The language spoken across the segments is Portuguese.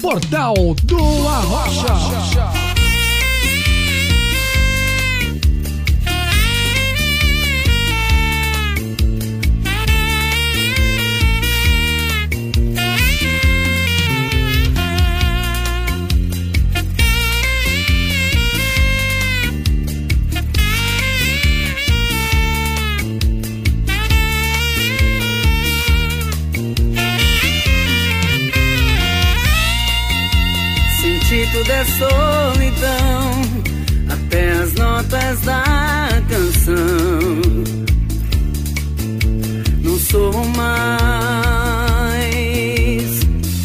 Portal do Arrocha. Tudo é solidão, até as notas da canção. Não sou mais.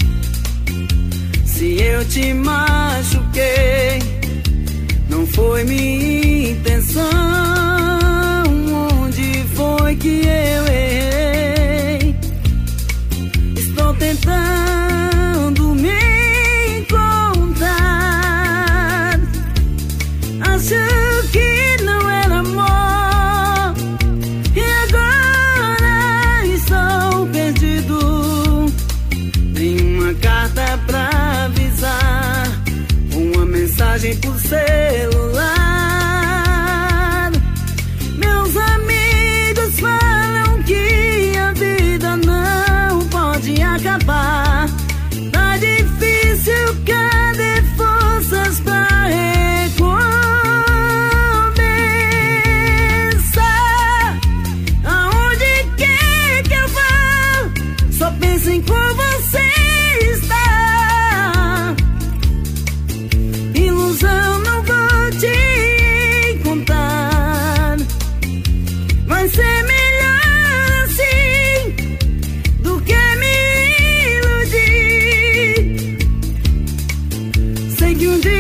Se eu te machuquei, não foi minha intenção. Onde foi que eu errei? Estou tentando me que não era amor, e agora estou perdido. Tem uma carta pra avisar, uma mensagem por celular. Meus amigos falam que a vida não pode acabar. Tá difícil, cadê forças pra com você está. Ilusão, não vou te contar. Vai ser melhor assim do que me iludir. Sei que um dia